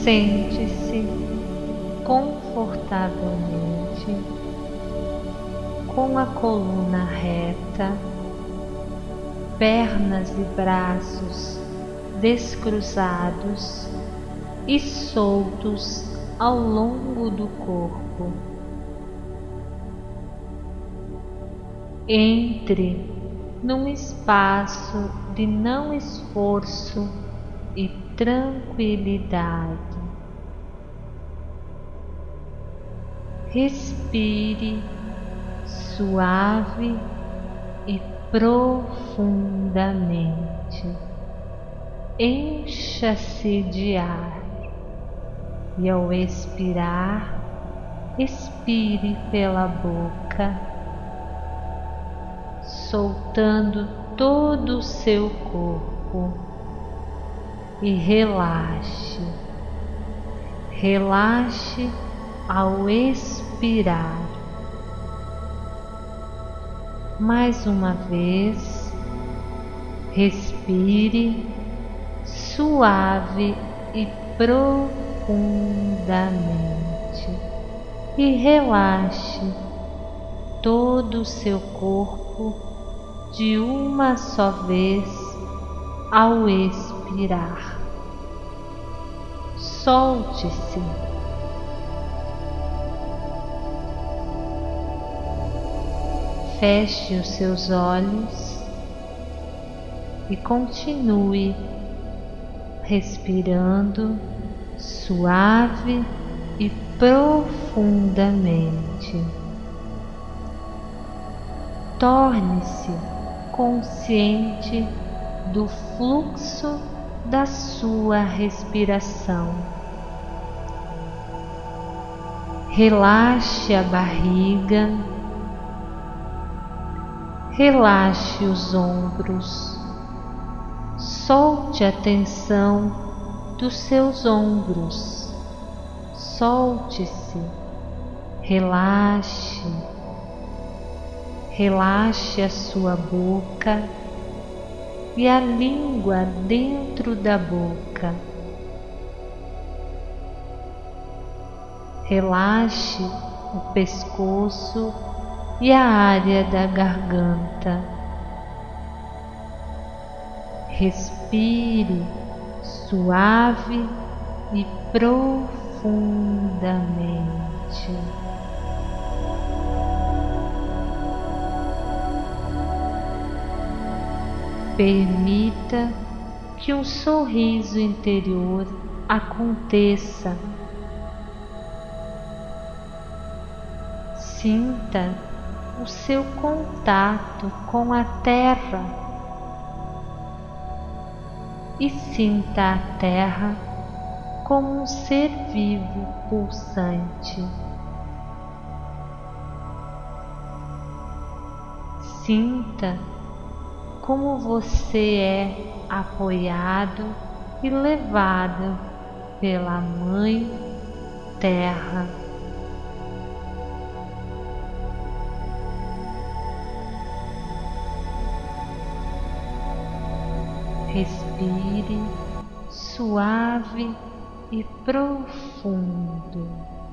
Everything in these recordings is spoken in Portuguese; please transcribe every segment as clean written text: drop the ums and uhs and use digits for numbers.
Sente-se confortavelmente com a coluna reta, pernas e braços descruzados e soltos ao longo do corpo. Entre num espaço de não esforço e tranquilidade. Respire suave e profundamente. Encha-se de ar e, ao expirar, expire pela boca, soltando todo o seu corpo, e relaxe. Relaxe ao expirar. Mais uma vez, respire suave e profundamente e relaxe todo o seu corpo de uma só vez ao expirar. Solte-se. Feche os seus olhos e continue respirando suave e profundamente. Torne-se consciente do fluxo da sua respiração. Relaxe a barriga, relaxe os ombros, solte a tensão dos seus ombros, solte-se, relaxe. Relaxe a sua boca e a língua dentro da boca. Relaxe o pescoço e a área da garganta. Respire suave e profundamente. Permita que um sorriso interior aconteça. Sinta o seu contato com a terra e sinta a terra como um ser vivo pulsante. Sinta como você é apoiado e levado pela Mãe Terra. Respire suave e profundo.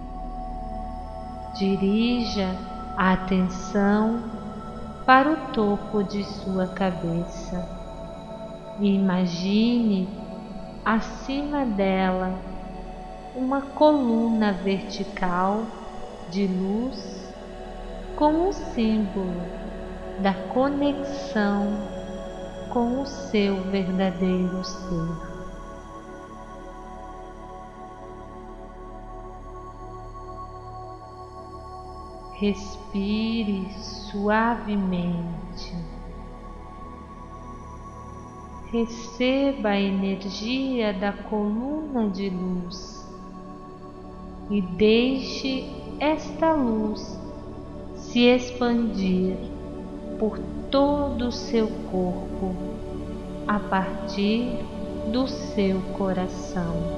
Dirija a atenção para o topo de sua cabeça e imagine acima dela uma coluna vertical de luz como um símbolo da conexão com o seu verdadeiro ser. Respire suavemente. Receba a energia da coluna de luz e deixe esta luz se expandir por todo o seu corpo a partir do seu coração.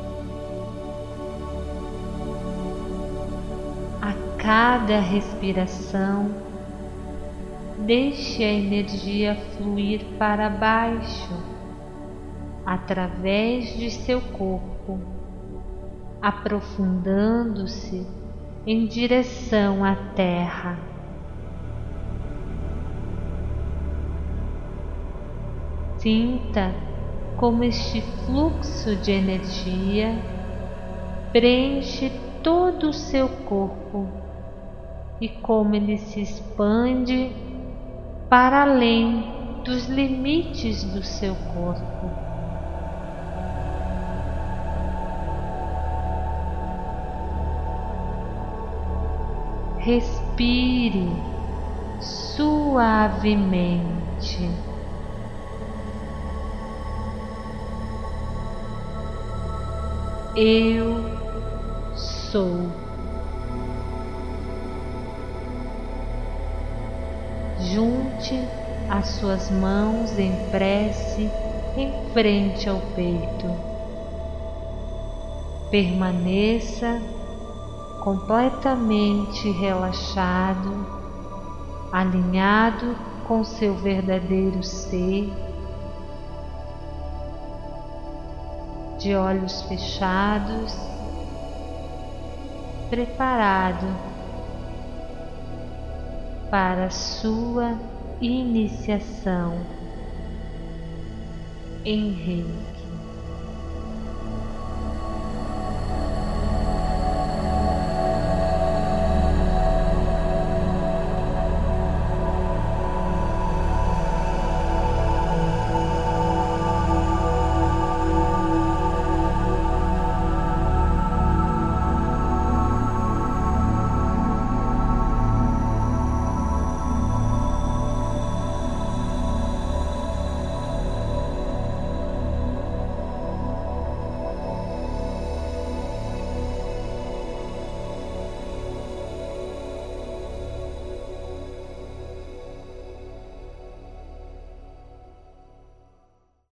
Cada respiração, deixe a energia fluir para baixo, através de seu corpo, aprofundando-se em direção à Terra. Sinta como este fluxo de energia preenche todo o seu corpo e como ele se expande para além dos limites do seu corpo. Respire suavemente. Eu sou. Junte as suas mãos em prece em frente ao peito. Permaneça completamente relaxado, alinhado com seu verdadeiro ser, de olhos fechados, preparado para a sua iniciação em Reiki.